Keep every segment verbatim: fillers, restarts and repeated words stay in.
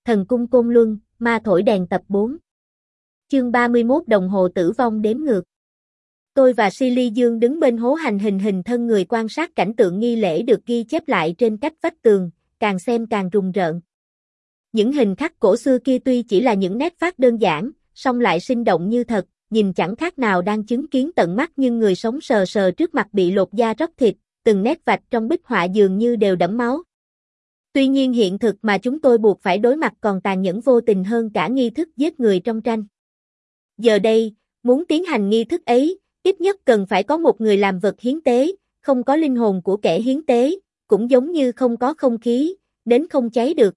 Thần cung Côn Luân, ma thổi đèn tập bốn. Chương ba mươi mốt đồng hồ tử vong đếm ngược. Tôi và Silly Dương đứng bên hố hành hình hình thân người quan sát cảnh tượng nghi lễ được ghi chép lại trên cách vách tường, càng xem càng rùng rợn. Những hình khắc cổ xưa kia tuy chỉ là những nét phác đơn giản, song lại sinh động như thật, nhìn chẳng khác nào đang chứng kiến tận mắt nhưng người sống sờ sờ trước mặt bị lột da róc thịt, từng nét vạch trong bích họa dường như đều đẫm máu. Tuy nhiên hiện thực mà chúng tôi buộc phải đối mặt còn tàn nhẫn vô tình hơn cả nghi thức giết người trong tranh. Giờ đây, muốn tiến hành nghi thức ấy, ít nhất cần phải có một người làm vật hiến tế, không có linh hồn của kẻ hiến tế, cũng giống như không có không khí, nến không cháy được.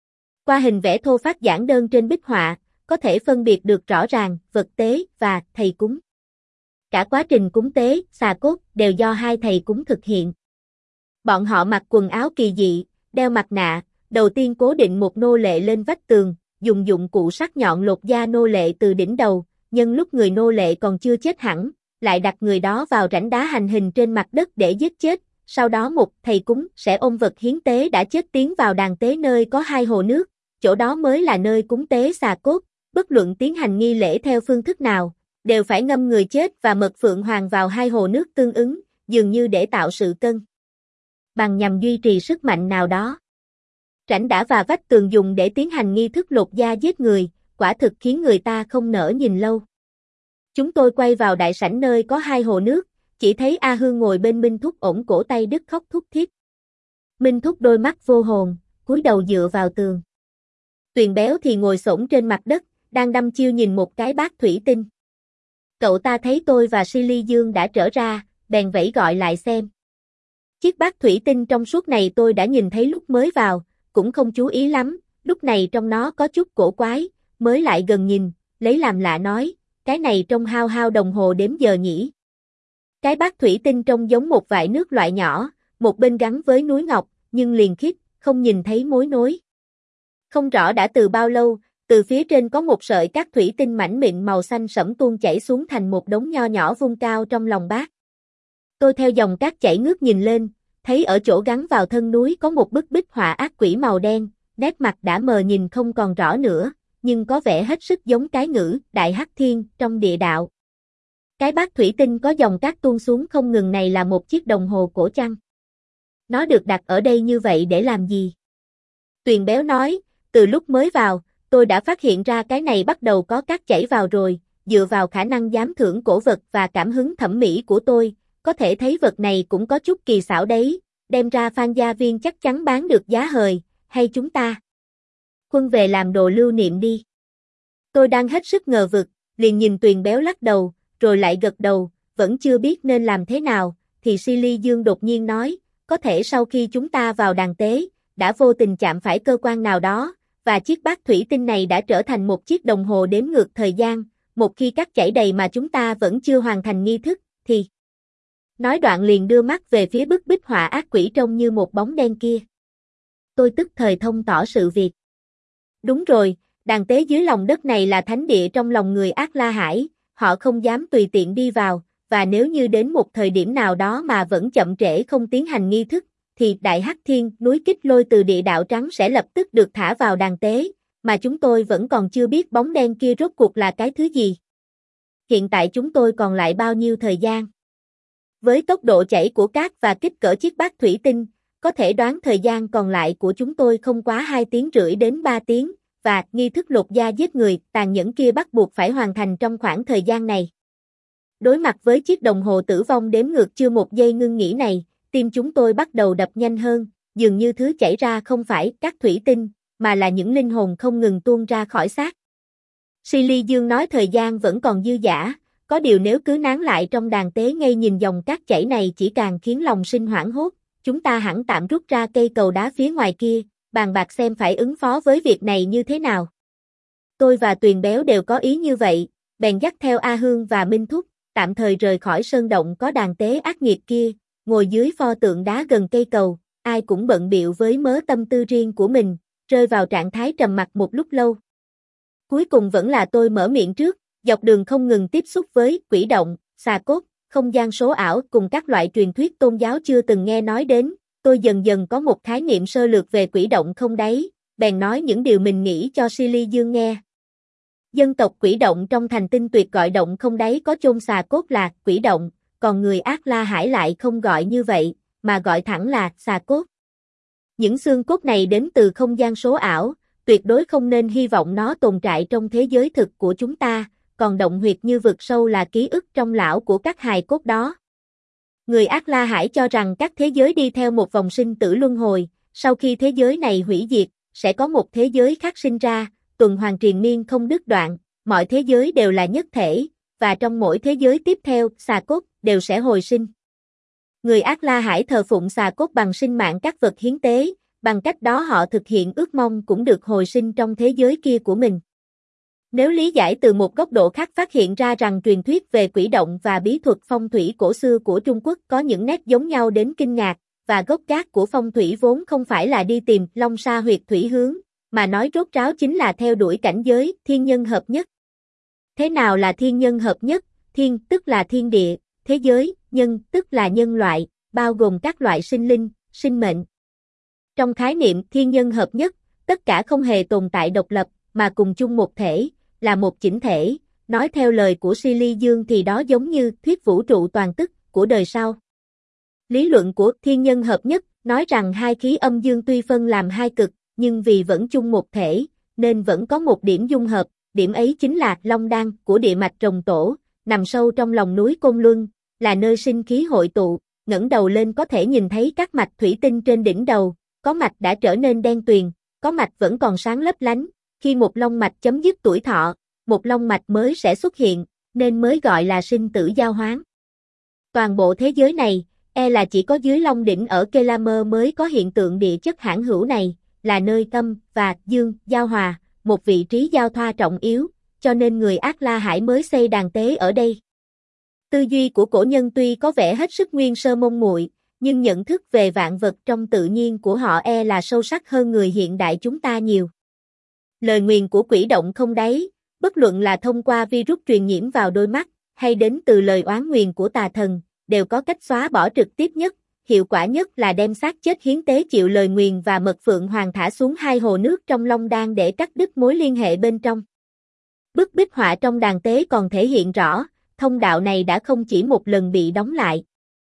Qua hình vẽ thô phác giản đơn trên bích họa, có thể phân biệt được rõ ràng vật tế và thầy cúng. Cả quá trình cúng tế, xà cốt đều do hai thầy cúng thực hiện. Bọn họ mặc quần áo kỳ dị, đeo mặt nạ, đầu tiên cố định một nô lệ lên vách tường, dùng dụng cụ sắc nhọn lột da nô lệ từ đỉnh đầu, nhân lúc người nô lệ còn chưa chết hẳn, lại đặt người đó vào rãnh đá hành hình trên mặt đất để giết chết, sau đó một thầy cúng sẽ ôm vật hiến tế đã chết tiến vào đàn tế nơi có hai hồ nước, chỗ đó mới là nơi cúng tế xà cốt, bất luận tiến hành nghi lễ theo phương thức nào, đều phải ngâm người chết và mật phượng hoàng vào hai hồ nước tương ứng, dường như để tạo sự cân bằng nhằm duy trì sức mạnh nào đó. Rãnh đá và vách tường dùng để tiến hành nghi thức lột da giết người, quả thực khiến người ta không nỡ nhìn lâu. Chúng tôi quay vào đại sảnh nơi có hai hồ nước, chỉ thấy A Hương ngồi bên Minh Thúc ổng cổ tay đứt khóc thút thít. Minh Thúc đôi mắt vô hồn, cúi đầu dựa vào tường. Tuyền Béo thì ngồi xổm trên mặt đất, đang đăm chiêu nhìn một cái bát thủy tinh. Cậu ta thấy tôi và Silly Dương đã trở ra, bèn vẫy gọi lại xem. Chiếc bát thủy tinh trong suốt này tôi đã nhìn thấy lúc mới vào, cũng không chú ý lắm, lúc này trong nó có chút cổ quái, mới lại gần nhìn, lấy làm lạ nói, cái này trông hao hao đồng hồ đếm giờ nhỉ. Cái bát thủy tinh trông giống một vại nước loại nhỏ, một bên gắn với núi ngọc, nhưng liền khít, không nhìn thấy mối nối. Không rõ đã từ bao lâu, từ phía trên có một sợi cát thủy tinh mảnh mịn màu xanh sẫm tuôn chảy xuống thành một đống nho nhỏ vung cao trong lòng bát. Tôi theo dòng cát chảy ngước nhìn lên, thấy ở chỗ gắn vào thân núi có một bức bích họa ác quỷ màu đen, nét mặt đã mờ nhìn không còn rõ nữa, nhưng có vẻ hết sức giống cái ngữ Đại Hắc Thiên trong địa đạo. Cái bát thủy tinh có dòng cát tuôn xuống không ngừng này là một chiếc đồng hồ cổ chăng? Nó được đặt ở đây như vậy để làm gì? Tuyền Béo nói, từ lúc mới vào, tôi đã phát hiện ra cái này bắt đầu có cát chảy vào rồi, dựa vào khả năng giám thưởng cổ vật và cảm hứng thẩm mỹ của tôi, có thể thấy vật này cũng có chút kỳ xảo đấy, đem ra Phan Gia Viên chắc chắn bán được giá hời, hay chúng ta quân về làm đồ lưu niệm đi. Tôi đang hết sức ngờ vực, liền nhìn Tuyền Béo lắc đầu, rồi lại gật đầu, vẫn chưa biết nên làm thế nào, thì Silly Dương đột nhiên nói, có thể sau khi chúng ta vào đàn tế, đã vô tình chạm phải cơ quan nào đó, và chiếc bát thủy tinh này đã trở thành một chiếc đồng hồ đếm ngược thời gian, một khi cát chảy đầy mà chúng ta vẫn chưa hoàn thành nghi thức, thì... Nói đoạn liền đưa mắt về phía bức bích họa ác quỷ trông như một bóng đen kia. Tôi tức thời thông tỏ sự việc. Đúng rồi, đàn tế dưới lòng đất này là thánh địa trong lòng người Ác La Hải, họ không dám tùy tiện đi vào, và nếu như đến một thời điểm nào đó mà vẫn chậm trễ không tiến hành nghi thức, thì Đại Hắc Thiên, núi Kích Lôi từ địa đạo trắng sẽ lập tức được thả vào đàn tế, mà chúng tôi vẫn còn chưa biết bóng đen kia rốt cuộc là cái thứ gì. Hiện tại chúng tôi còn lại bao nhiêu thời gian? Với tốc độ chảy của cát và kích cỡ chiếc bát thủy tinh, có thể đoán thời gian còn lại của chúng tôi không quá hai tiếng rưỡi đến ba tiếng, và nghi thức lột da giết người tàn nhẫn kia bắt buộc phải hoàn thành trong khoảng thời gian này. Đối mặt với chiếc đồng hồ tử vong đếm ngược chưa một giây ngưng nghỉ này, tim chúng tôi bắt đầu đập nhanh hơn, dường như thứ chảy ra không phải các thủy tinh, mà là những linh hồn không ngừng tuôn ra khỏi xác. Silly Dương nói thời gian vẫn còn dư dả, có điều nếu cứ nán lại trong đàn tế ngay nhìn dòng cát chảy này chỉ càng khiến lòng sinh hoảng hốt, chúng ta hẳn tạm rút ra cây cầu đá phía ngoài kia, bàn bạc xem phải ứng phó với việc này như thế nào. Tôi và Tuyền Béo đều có ý như vậy, bèn dắt theo A Hương và Minh Thúc, tạm thời rời khỏi sơn động có đàn tế ác nghiệt kia, ngồi dưới pho tượng đá gần cây cầu, ai cũng bận bịu với mớ tâm tư riêng của mình, rơi vào trạng thái trầm mặc một lúc lâu. Cuối cùng vẫn là tôi mở miệng trước, dọc đường không ngừng tiếp xúc với quỷ động, xà cốt, không gian số ảo cùng các loại truyền thuyết tôn giáo chưa từng nghe nói đến, tôi dần dần có một khái niệm sơ lược về quỷ động không đáy, bèn nói những điều mình nghĩ cho Silly Dương nghe. Dân tộc Quỷ Động trong thành Tinh Tuyệt gọi động không đáy có chôn xà cốt là Quỷ Động, còn người Ác La Hải lại không gọi như vậy, mà gọi thẳng là xà cốt. Những xương cốt này đến từ không gian số ảo, tuyệt đối không nên hy vọng nó tồn tại trong thế giới thực của chúng ta, còn động huyệt như vực sâu là ký ức trong lão của các hài cốt đó. Người Ác La Hải cho rằng các thế giới đi theo một vòng sinh tử luân hồi, sau khi thế giới này hủy diệt, sẽ có một thế giới khác sinh ra, tuần hoàn triền miên không đứt đoạn, mọi thế giới đều là nhất thể, và trong mỗi thế giới tiếp theo, xà cốt đều sẽ hồi sinh. Người Ác La Hải thờ phụng xà cốt bằng sinh mạng các vật hiến tế, bằng cách đó họ thực hiện ước mong cũng được hồi sinh trong thế giới kia của mình. Nếu lý giải từ một góc độ khác phát hiện ra rằng truyền thuyết về quỷ động và bí thuật phong thủy cổ xưa của Trung Quốc có những nét giống nhau đến kinh ngạc, và gốc gác của phong thủy vốn không phải là đi tìm long sa huyệt thủy hướng, mà nói rốt ráo chính là theo đuổi cảnh giới thiên nhân hợp nhất. Thế nào là thiên nhân hợp nhất? Thiên tức là thiên địa, thế giới, nhân tức là nhân loại, bao gồm các loại sinh linh, sinh mệnh. Trong khái niệm thiên nhân hợp nhất, tất cả không hề tồn tại độc lập, mà cùng chung một thể, là một chỉnh thể, nói theo lời của Silly Dương thì đó giống như thuyết vũ trụ toàn tức của đời sau. Lý luận của thiên nhân hợp nhất nói rằng hai khí âm dương tuy phân làm hai cực, nhưng vì vẫn chung một thể, nên vẫn có một điểm dung hợp, điểm ấy chính là Long Đan của địa mạch Rồng Tổ, nằm sâu trong lòng núi Côn Luân, là nơi sinh khí hội tụ, ngẩng đầu lên có thể nhìn thấy các mạch thủy tinh trên đỉnh đầu, có mạch đã trở nên đen tuyền, có mạch vẫn còn sáng lấp lánh, khi một long mạch chấm dứt tuổi thọ, một long mạch mới sẽ xuất hiện, nên mới gọi là sinh tử giao hoán. Toàn bộ thế giới này, e là chỉ có dưới Long Đỉnh ở Kelamer mới có hiện tượng địa chất hãn hữu này, là nơi âm và dương giao hòa, một vị trí giao thoa trọng yếu, cho nên người Ác La Hải mới xây đàn tế ở đây. Tư duy của cổ nhân tuy có vẻ hết sức nguyên sơ mông muội, nhưng nhận thức về vạn vật trong tự nhiên của họ e là sâu sắc hơn người hiện đại chúng ta nhiều. Lời nguyền của quỷ động không đáy, bất luận là thông qua virus truyền nhiễm vào đôi mắt, hay đến từ lời oán nguyền của tà thần, đều có cách xóa bỏ trực tiếp nhất, hiệu quả nhất là đem xác chết hiến tế chịu lời nguyền và mật phượng hoàng thả xuống hai hồ nước trong Long Đan để cắt đứt mối liên hệ bên trong. Bức bích họa trong đàn tế còn thể hiện rõ, thông đạo này đã không chỉ một lần bị đóng lại.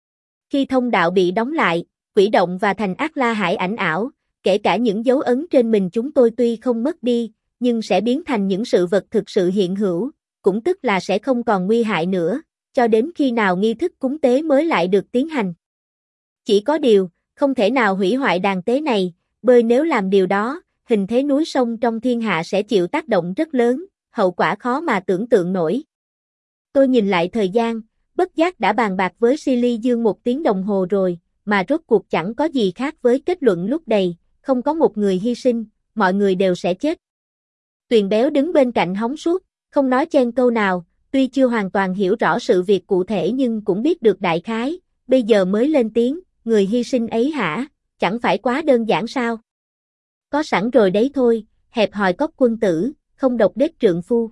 Khi thông đạo bị đóng lại, quỷ động và thành Ác La Hải ảnh ảo, kể cả những dấu ấn trên mình chúng tôi tuy không mất đi, nhưng sẽ biến thành những sự vật thực sự hiện hữu, cũng tức là sẽ không còn nguy hại nữa, cho đến khi nào nghi thức cúng tế mới lại được tiến hành. Chỉ có điều, không thể nào hủy hoại đàn tế này, bởi nếu làm điều đó, hình thế núi sông trong thiên hạ sẽ chịu tác động rất lớn, hậu quả khó mà tưởng tượng nổi. Tôi nhìn lại thời gian, bất giác đã bàn bạc với Silly Dương một tiếng đồng hồ rồi, mà rốt cuộc chẳng có gì khác với kết luận lúc đầy, không có một người hy sinh, mọi người đều sẽ chết. Tuyền Béo đứng bên cạnh hóng suốt, không nói chen câu nào, tuy chưa hoàn toàn hiểu rõ sự việc cụ thể nhưng cũng biết được đại khái, bây giờ mới lên tiếng, người hy sinh ấy hả, chẳng phải quá đơn giản sao? Có sẵn rồi đấy thôi, hẹp hòi cốc quân tử, không độc đết trượng phu.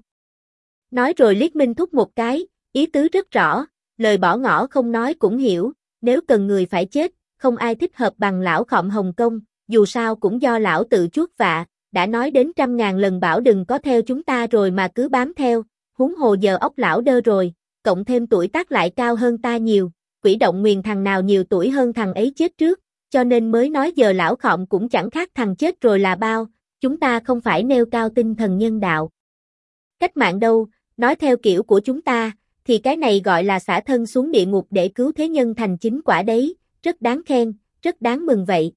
Nói rồi liếc Minh Thúc một cái, ý tứ rất rõ, lời bỏ ngỏ không nói cũng hiểu, nếu cần người phải chết, không ai thích hợp bằng lão Khọm Hồng Kông, dù sao cũng do lão tự chuốc vạ, đã nói đến trăm ngàn lần bảo đừng có theo chúng ta rồi mà cứ bám theo, huống hồ giờ óc lão đơ rồi, cộng thêm tuổi tác lại cao hơn ta nhiều, quỷ động nguyền thằng nào nhiều tuổi hơn thằng ấy chết trước, cho nên mới nói giờ lão Khọm cũng chẳng khác thằng chết rồi là bao, chúng ta không phải nêu cao tinh thần nhân đạo. Cách mạng đâu, nói theo kiểu của chúng ta, thì cái này gọi là xả thân xuống địa ngục để cứu thế nhân thành chính quả đấy, rất đáng khen, rất đáng mừng vậy.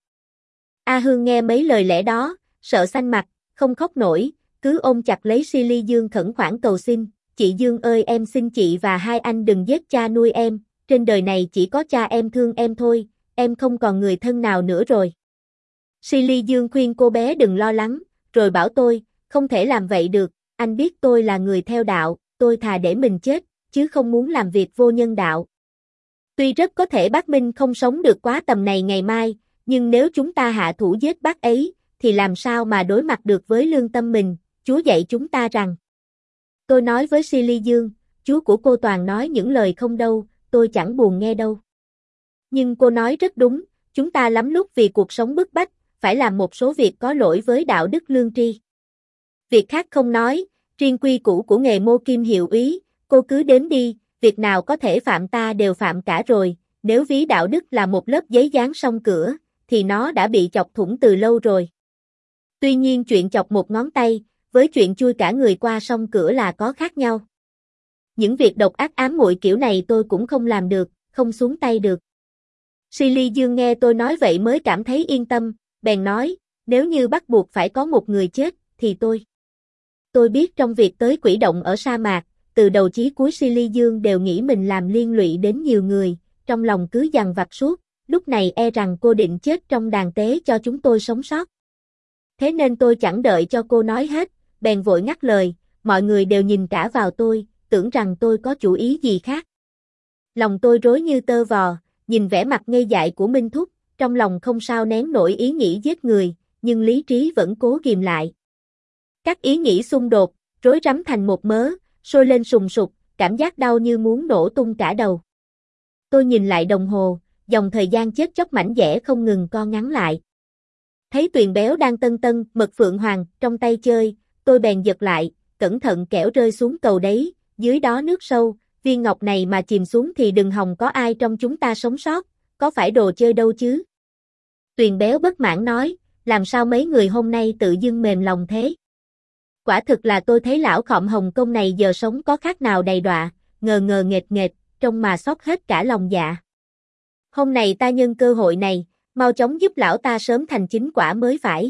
A Hương nghe mấy lời lẽ đó, sợ xanh mặt, không khóc nổi, cứ ôm chặt lấy Silly Dương khẩn khoản cầu xin, chị Dương ơi em xin chị và hai anh đừng giết cha nuôi em, trên đời này chỉ có cha em thương em thôi, em không còn người thân nào nữa rồi. Silly Dương khuyên cô bé đừng lo lắng, rồi bảo tôi, không thể làm vậy được, anh biết tôi là người theo đạo, tôi thà để mình chết, chứ không muốn làm việc vô nhân đạo. Tuy rất có thể bác Minh không sống được quá tầm này ngày mai, nhưng nếu chúng ta hạ thủ giết bác ấy, thì làm sao mà đối mặt được với lương tâm mình, Chúa dạy chúng ta rằng. Tôi nói với Silly Dương, Chúa của cô toàn nói những lời không đâu, tôi chẳng buồn nghe đâu. Nhưng cô nói rất đúng, chúng ta lắm lúc vì cuộc sống bức bách, phải làm một số việc có lỗi với đạo đức lương tri. Việc khác không nói, riêng quy củ của nghề mô kim hiệu úy, cô cứ đếm đi, việc nào có thể phạm ta đều phạm cả rồi, nếu ví đạo đức là một lớp giấy dán song cửa, thì nó đã bị chọc thủng từ lâu rồi. Tuy nhiên chuyện chọc một ngón tay, với chuyện chui cả người qua song cửa là có khác nhau. Những việc độc ác ám muội kiểu này tôi cũng không làm được, không xuống tay được. Silly Dương nghe tôi nói vậy mới cảm thấy yên tâm, bèn nói, nếu như bắt buộc phải có một người chết, thì tôi. Tôi biết trong việc tới quỷ động ở sa mạc, từ đầu chí cuối Silly Dương đều nghĩ mình làm liên lụy đến nhiều người, trong lòng cứ dằn vặt suốt, lúc này e rằng cô định chết trong đàn tế cho chúng tôi sống sót. Thế nên tôi chẳng đợi cho cô nói hết, bèn vội ngắt lời, mọi người đều nhìn cả vào tôi, tưởng rằng tôi có chủ ý gì khác. Lòng tôi rối như tơ vò, nhìn vẻ mặt ngây dại của Minh Thúc, trong lòng không sao nén nổi ý nghĩ giết người, nhưng lý trí vẫn cố ghìm lại. Các ý nghĩ xung đột, rối rắm thành một mớ, sôi lên sùng sục, cảm giác đau như muốn nổ tung cả đầu. Tôi nhìn lại đồng hồ, dòng thời gian chết chóc mảnh vẽ không ngừng co ngắn lại. Thấy Tuyền Béo đang tân tân mật phượng hoàng trong tay chơi, tôi bèn giật lại, cẩn thận kẻo rơi xuống cầu đấy, dưới đó nước sâu, viên ngọc này mà chìm xuống thì đừng hòng có ai trong chúng ta sống sót, có phải đồ chơi đâu chứ. Tuyền Béo bất mãn nói, làm sao mấy người hôm nay tự dưng mềm lòng thế. Quả thực là tôi thấy lão khọm Hồng Kông này giờ sống có khác nào đầy đọa, ngờ ngờ nghệt nghệt, trông mà xót hết cả lòng dạ. Hôm nay ta nhân cơ hội này, mau chóng giúp lão ta sớm thành chính quả mới phải.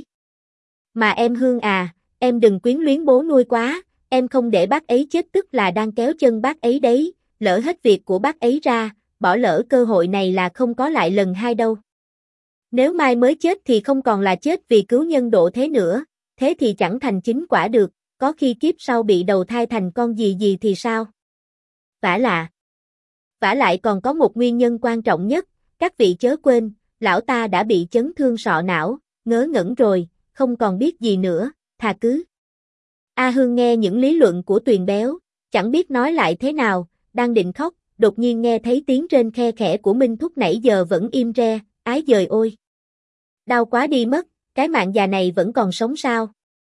Mà em Hương à, em đừng quyến luyến bố nuôi quá, em không để bác ấy chết tức là đang kéo chân bác ấy đấy, lỡ hết việc của bác ấy ra, bỏ lỡ cơ hội này là không có lại lần hai đâu. Nếu mai mới chết thì không còn là chết vì cứu nhân độ thế nữa, thế thì chẳng thành chính quả được, có khi kiếp sau bị đầu thai thành con gì gì thì sao? Vả lạ. Vả lại còn có một nguyên nhân quan trọng nhất, các vị chớ quên, lão ta đã bị chấn thương sọ não, ngớ ngẩn rồi, không còn biết gì nữa, thà cứ. A Hương nghe những lý luận của Tuyền Béo, chẳng biết nói lại thế nào, đang định khóc, đột nhiên nghe thấy tiếng rên khe khẽ của Minh Thúc nãy giờ vẫn im re, ái giời ôi. Đau quá đi mất, cái mạng già này vẫn còn sống sao?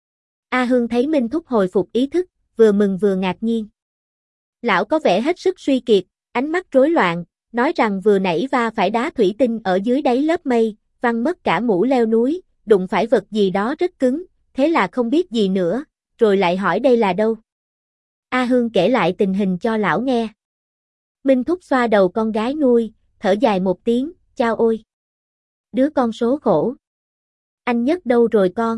A Hương thấy Minh Thúc hồi phục ý thức, vừa mừng vừa ngạc nhiên. Lão có vẻ hết sức suy kiệt, ánh mắt rối loạn, nói rằng vừa nãy va phải đá thủy tinh ở dưới đáy lớp mây, văng mất cả mũ leo núi, đụng phải vật gì đó rất cứng, thế là không biết gì nữa, rồi lại hỏi đây là đâu. A Hương kể lại tình hình cho lão nghe. Minh Thúc xoa đầu con gái nuôi, thở dài một tiếng, chao ôi. Đứa con số khổ. Anh Nhất đâu rồi con?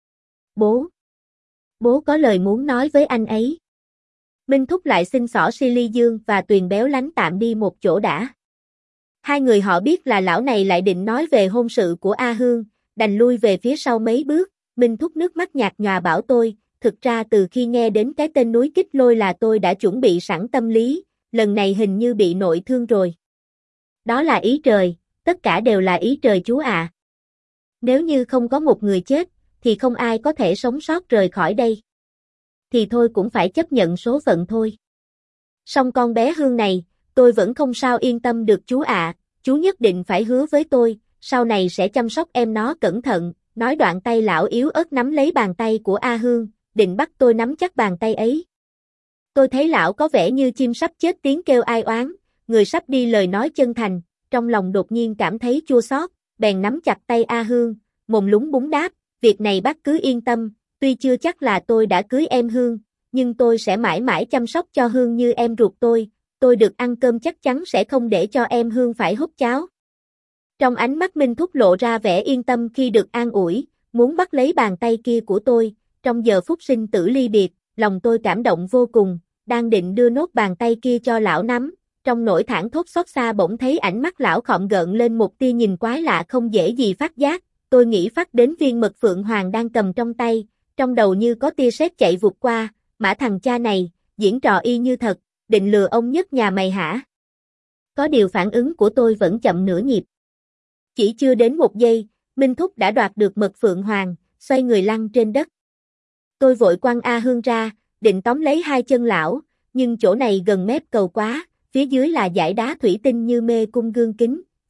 Bố. Bố có lời muốn nói với anh ấy. Minh Thúc lại xin xỏ Silly Dương và Tuyền Béo lánh tạm đi một chỗ đã. Hai người họ biết là lão này lại định nói về hôn sự của A Hương, đành lui về phía sau mấy bước. Minh Thúc nước mắt nhạt nhòa bảo tôi, thực ra từ khi nghe đến cái tên núi Kích Lôi là tôi đã chuẩn bị sẵn tâm lý, lần này hình như bị nội thương rồi. Đó là ý trời, tất cả đều là ý trời Chúa ạ. À. Nếu như không có một người chết, thì không ai có thể sống sót rời khỏi đây. Thì thôi cũng phải chấp nhận số phận thôi. Song con bé Hương này, tôi vẫn không sao yên tâm được chú ạ, à. Chú nhất định phải hứa với tôi, sau này sẽ chăm sóc em nó cẩn thận. Nói đoạn tay lão yếu ớt nắm lấy bàn tay của A Hương, định bắt tôi nắm chắc bàn tay ấy. Tôi thấy lão có vẻ như chim sắp chết tiếng kêu ai oán, người sắp đi lời nói chân thành, trong lòng đột nhiên cảm thấy chua xót, bèn nắm chặt tay A Hương, mồm lúng búng đáp, việc này bác cứ yên tâm, tuy chưa chắc là tôi đã cưới em Hương, nhưng tôi sẽ mãi mãi chăm sóc cho Hương như em ruột tôi, tôi được ăn cơm chắc chắn sẽ không để cho em Hương phải húp cháo. Trong ánh mắt Minh Thúc lộ ra vẻ yên tâm khi được an ủi, muốn bắt lấy bàn tay kia của tôi, trong giờ phút sinh tử ly biệt, lòng tôi cảm động vô cùng, đang định đưa nốt bàn tay kia cho lão nắm, trong nỗi thảng thốt xót xa bỗng thấy ánh mắt lão khom gợn lên một tia nhìn quái lạ không dễ gì phát giác, tôi nghĩ phát đến viên mật phượng hoàng đang cầm trong tay, trong đầu như có tia sét chạy vụt qua, mã thằng cha này, diễn trò y như thật, định lừa ông Nhất nhà mày hả? Có điều phản ứng của tôi vẫn chậm nửa nhịp. Chỉ chưa đến một giây, Minh Thúc đã đoạt được mật phượng hoàng, xoay người lăn trên đất. Tôi vội quăng A Hương ra, định tóm lấy hai chân lão, nhưng chỗ này gần mép cầu quá, phía dưới là dải đá thủy tinh như mê cung gương kính,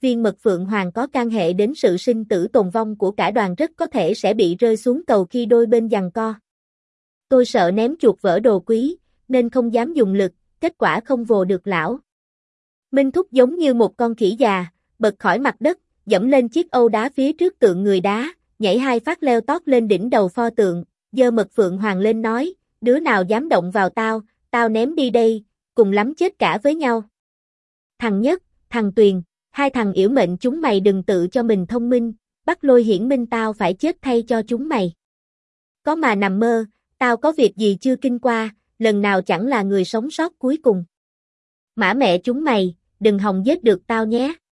riêng Mật Phượng Hoàng có can hệ đến sự sinh tử tồn vong của cả đoàn rất có thể sẽ bị rơi xuống cầu khi đôi bên giằng co. Tôi sợ ném chuột vỡ đồ quý, nên không dám dùng lực, kết quả không vồ được lão. Minh Thúc giống như một con khỉ già, bật khỏi mặt đất, dẫm lên chiếc âu đá phía trước tượng người đá, nhảy hai phát leo tót lên đỉnh đầu pho tượng, giơ Mật Phượng Hoàng lên nói, đứa nào dám động vào tao, tao ném đi đây, cùng lắm chết cả với nhau. Thằng Nhất, thằng Tuyền, hai thằng yểu mệnh chúng mày đừng tự cho mình thông minh, bắt Lôi Hiển Minh tao phải chết thay cho chúng mày. Có mà nằm mơ, tao có việc gì chưa kinh qua, lần nào chẳng là người sống sót cuối cùng. Mã mẹ chúng mày, đừng hòng giết được tao nhé.